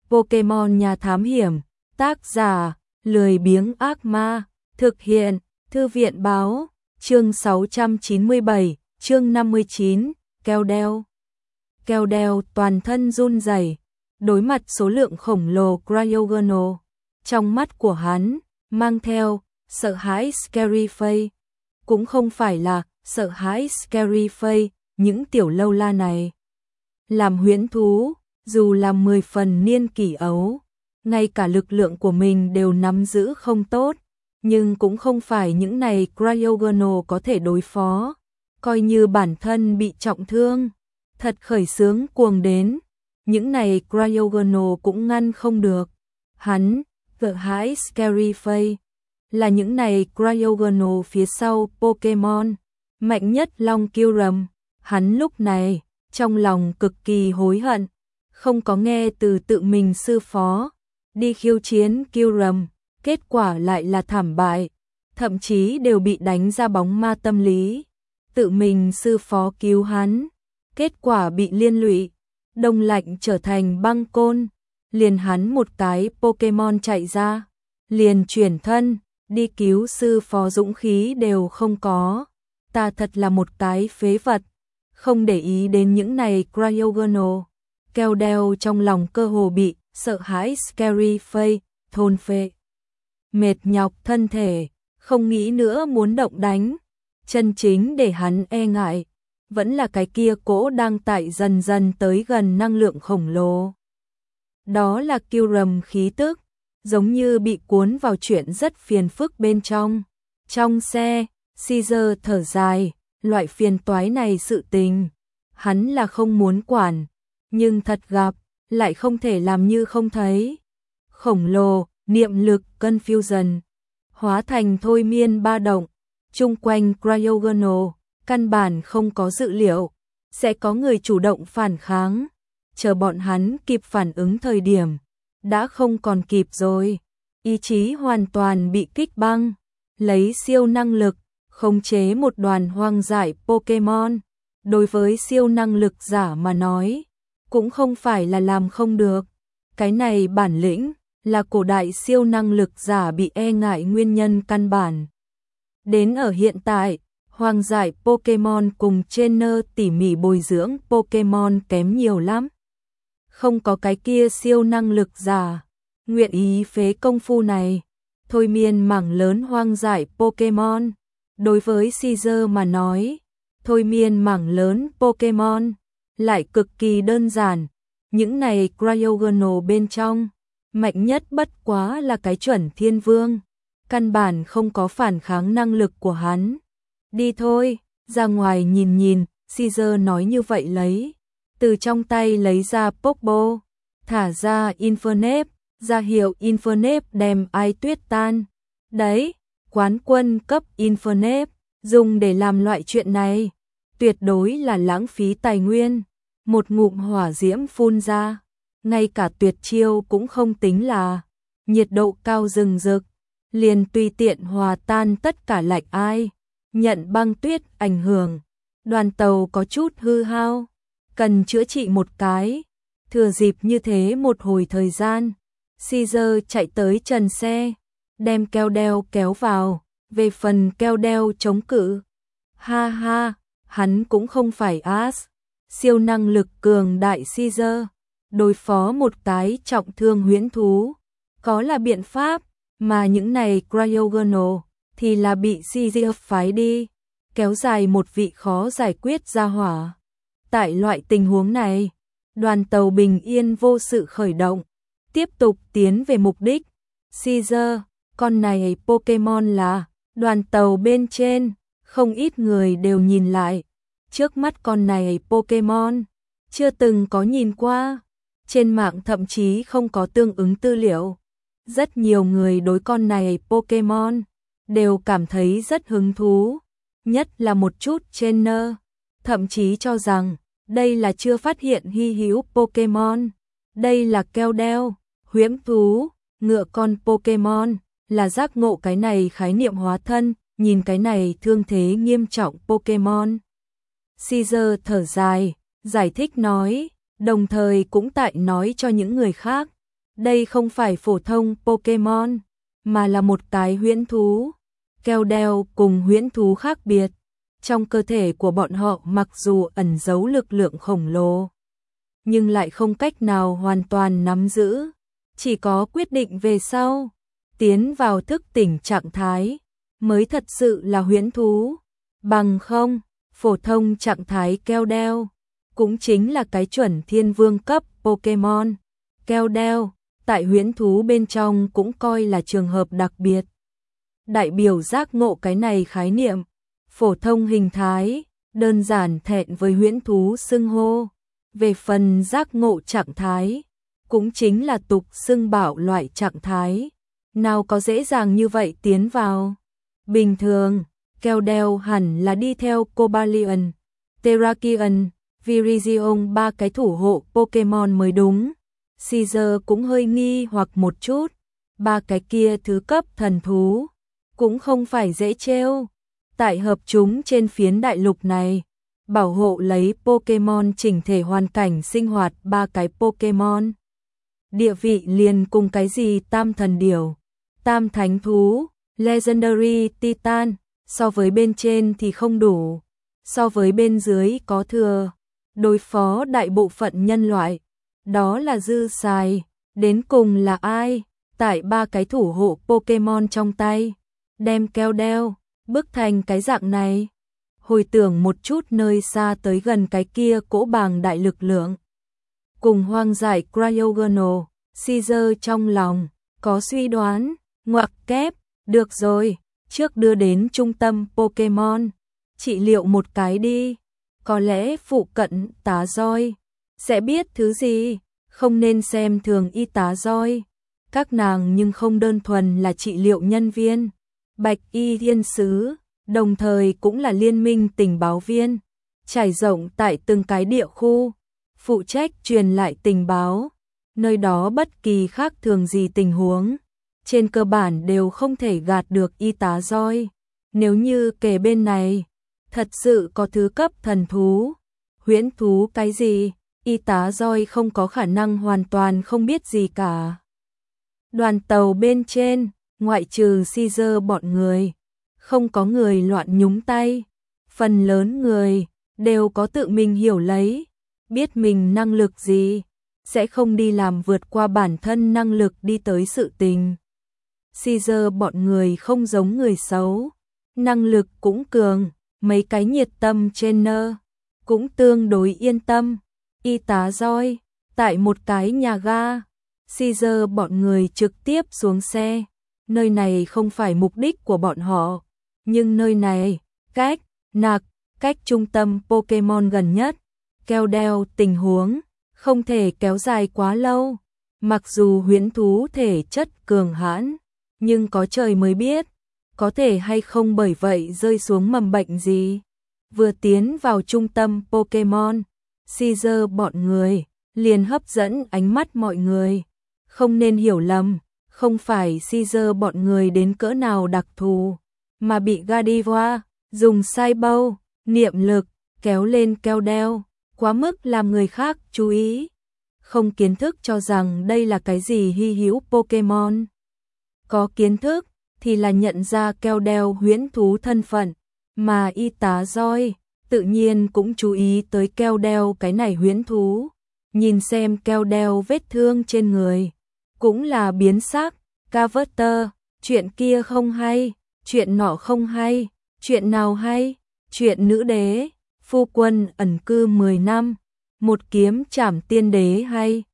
Pokemon Nhà Thám Hiểm, tác giả, Lười Biếng Ác Ma, thực hiện, Thư viện Báo, chương 697, chương 59, keo đeo. Keo đeo toàn thân run rẩy, đối mặt số lượng khổng lồ Cryogonal, trong mắt của hắn, mang theo, sợ hãi scary face, cũng không phải là, sợ hãi scary face, những tiểu lâu la này. Làm huyễn thú, dù là 10 phần niên kỷ ấu, ngay cả lực lượng của mình đều nắm giữ không tốt, nhưng cũng không phải những này Cryogonal có thể đối phó, coi như bản thân bị trọng thương, thật khởi sướng cuồng đến, những này Cryogonal cũng ngăn không được. Hắn, sợ hãi scary face, là những này Cryogonal phía sau Pokemon, mạnh nhất Long Kyurem. Hắn lúc này, trong lòng cực kỳ hối hận, không có nghe từ tự mình sư phó, đi khiêu chiến Kyurem, kết quả lại là thảm bại, thậm chí đều bị đánh ra bóng ma tâm lý. Tự mình sư phó cứu hắn, kết quả bị liên lụy, đông lạnh trở thành băng côn, liền hắn một cái Pokemon chạy ra, liền chuyển thân, đi cứu sư phó dũng khí đều không có. Ta thật là một cái phế vật, không để ý đến những này Cryogonal. Keo đeo trong lòng cơ hồ bị sợ hãi scary face thôn phệ, mệt nhọc thân thể, không nghĩ nữa muốn động đánh. Chân chính để hắn e ngại vẫn là cái kia cỗ đang tại dần dần tới gần năng lượng khổng lồ. Đó là Kyurem khí tức, giống như bị cuốn vào chuyện rất phiền phức bên trong. Trong xe, Caesar thở dài, loại phiền toái này sự tình, hắn là không muốn quản, nhưng thật gặp, lại không thể làm như không thấy. Khổng lồ, niệm lực, confusion, hóa thành thôi miên ba động, chung quanh Cryogonal, căn bản không có dự liệu, sẽ có người chủ động phản kháng, chờ bọn hắn kịp phản ứng thời điểm, đã không còn kịp rồi, ý chí hoàn toàn bị kích băng, lấy siêu năng lực, khống chế một đoàn hoang dại Pokemon, đối với siêu năng lực giả mà nói, cũng không phải là làm không được, cái này bản lĩnh, là cổ đại siêu năng lực giả bị e ngại nguyên nhân căn bản. Đến ở hiện tại, hoang dại Pokemon cùng trainer tỉ mỉ bồi dưỡng Pokemon kém nhiều lắm. Không có cái kia siêu năng lực giả, nguyện ý phế công phu này, thôi miên mảng lớn hoang dại Pokemon. Đối với Caesar mà nói, thôi miên mảng lớn Pokemon, lại cực kỳ đơn giản. Những này Cryogonal bên trong, mạnh nhất bất quá là cái chuẩn thiên vương, căn bản không có phản kháng năng lực của hắn. Đi thôi, ra ngoài nhìn nhìn, Caesar nói như vậy lấy, từ trong tay lấy ra Pokeball, thả ra Infernape, ra hiệu Infernape đem Ai Tuyết tan. Đấy, quán quân cấp Infernape, dùng để làm loại chuyện này, tuyệt đối là lãng phí tài nguyên. Một ngụm hỏa diễm phun ra, ngay cả tuyệt chiêu cũng không tính là, nhiệt độ cao rừng rực, liền tùy tiện hòa tan tất cả lạnh ai, nhận băng tuyết ảnh hưởng, đoàn tàu có chút hư hao, cần chữa trị một cái, thừa dịp như thế một hồi thời gian, Caesar chạy tới trần xe, đem keo đeo kéo vào, về phần keo đeo chống cự, ha ha, hắn cũng không phải As. Siêu năng lực cường đại Caesar, đối phó một cái trọng thương huyễn thú, có là biện pháp, mà những này Cryogonal thì là bị Caesar phái đi, kéo dài một vị khó giải quyết ra hỏa. Tại loại tình huống này, đoàn tàu bình yên vô sự khởi động, tiếp tục tiến về mục đích. Caesar, con này Pokemon là, đoàn tàu bên trên, không ít người đều nhìn lại. Trước mắt con này Pokemon, chưa từng có nhìn qua, trên mạng thậm chí không có tương ứng tư liệu. Rất nhiều người đối con này Pokemon, đều cảm thấy rất hứng thú, nhất là một chút trainer, thậm chí cho rằng, đây là chưa phát hiện hy hữu Pokemon, đây là keo đeo, huyễn thú, ngựa con Pokemon, là giác ngộ cái này khái niệm hóa thân, nhìn cái này thương thế nghiêm trọng Pokemon. Caesar thở dài, giải thích nói, đồng thời cũng tại nói cho những người khác, Đây không phải phổ thông Pokemon, mà là một cái huyễn thú. Keldeo cùng huyễn thú khác biệt. Trong cơ thể của bọn họ mặc dù ẩn giấu lực lượng khổng lồ, nhưng lại không cách nào hoàn toàn nắm giữ. Chỉ có quyết định về sau, tiến vào thức tỉnh trạng thái, mới thật sự là huyễn thú. Bằng không, phổ thông trạng thái Keldeo, cũng chính là cái chuẩn thiên vương cấp Pokemon. Keldeo, tại huyễn thú bên trong cũng coi là trường hợp đặc biệt. Đại biểu giác ngộ cái này khái niệm, phổ thông hình thái, đơn giản thẹn với huyễn thú xưng hô. Về phần giác ngộ trạng thái, cũng chính là tục xưng bảo loại trạng thái. Nào có dễ dàng như vậy tiến vào. Bình thường, Keldeo hẳn là đi theo Cobalion, Terrakion, Virizion ba cái thủ hộ Pokemon mới đúng. Caesar cũng hơi nghi hoặc một chút, ba cái kia thứ cấp thần thú, cũng không phải dễ trêu. Tại hợp chúng trên phiến đại lục này, bảo hộ lấy Pokemon chỉnh thể hoàn cảnh sinh hoạt ba cái Pokemon. Địa vị liền cùng cái gì tam thần điểu, tam thánh thú, Legendary Titan, so với bên trên thì không đủ, so với bên dưới có thừa. Đối phó đại bộ phận nhân loại, đó là dư xài. Đến cùng là ai, tại ba cái thủ hộ Pokemon trong tay, đem Keldeo bức thành cái dạng này. Hồi tưởng một chút nơi xa tới gần cái kia cỗ bàng đại lực lượng, cùng hoang dại Cryogonal, Caesar trong lòng có suy đoán, ngoặc kép, được rồi, trước đưa đến trung tâm Pokemon, trị liệu một cái đi, có lẽ phụ cận tá roi sẽ biết thứ gì. Không nên xem thường y tá roi, các nàng nhưng không đơn thuần là trị liệu nhân viên. Bạch y thiên sứ, đồng thời cũng là liên minh tình báo viên, trải rộng tại từng cái địa khu, phụ trách truyền lại tình báo. Nơi đó bất kỳ khác thường gì tình huống, trên cơ bản đều không thể gạt được y tá roi. Nếu như kề bên này thật sự có thứ cấp thần thú, huyễn thú cái gì, y tá roi không có khả năng hoàn toàn không biết gì cả. Đoàn tàu bên trên, ngoại trừ Caesar bọn người, không có người loạn nhúng tay. Phần lớn người đều có tự mình hiểu lấy, biết mình năng lực gì, sẽ không đi làm vượt qua bản thân năng lực đi tới sự tình. Caesar bọn người không giống người xấu, năng lực cũng cường, mấy cái nhiệt tâm trainer cũng tương đối yên tâm. Y tá roi, tại một cái nhà ga, Caesar bọn người trực tiếp xuống xe. Nơi này không phải mục đích của bọn họ, nhưng nơi này, cách trung tâm Pokemon gần nhất. Keldeo tình huống không thể kéo dài quá lâu. Mặc dù huyễn thú thể chất cường hãn, nhưng có trời mới biết, có thể hay không bởi vậy rơi xuống mầm bệnh gì. Vừa tiến vào trung tâm Pokemon, Caesar bọn người liền hấp dẫn ánh mắt mọi người. Không nên hiểu lầm, không phải Caesar bọn người đến cỡ nào đặc thù, mà bị Gardevoir dùng sai bâu, niệm lực kéo lên Keldeo, quá mức làm người khác chú ý. Không kiến thức cho rằng đây là cái gì hy hữu Pokemon. Có kiến thức thì là nhận ra Keldeo huyễn thú thân phận, mà y tá roi tự nhiên cũng chú ý tới Keldeo cái này huyễn thú. Nhìn xem Keldeo vết thương trên người, cũng là biến sắc. Carver, chuyện kia không hay, chuyện nọ không hay, chuyện nào hay, chuyện nữ đế, phu quân ẩn cư 10 năm, một kiếm trảm tiên đế hay,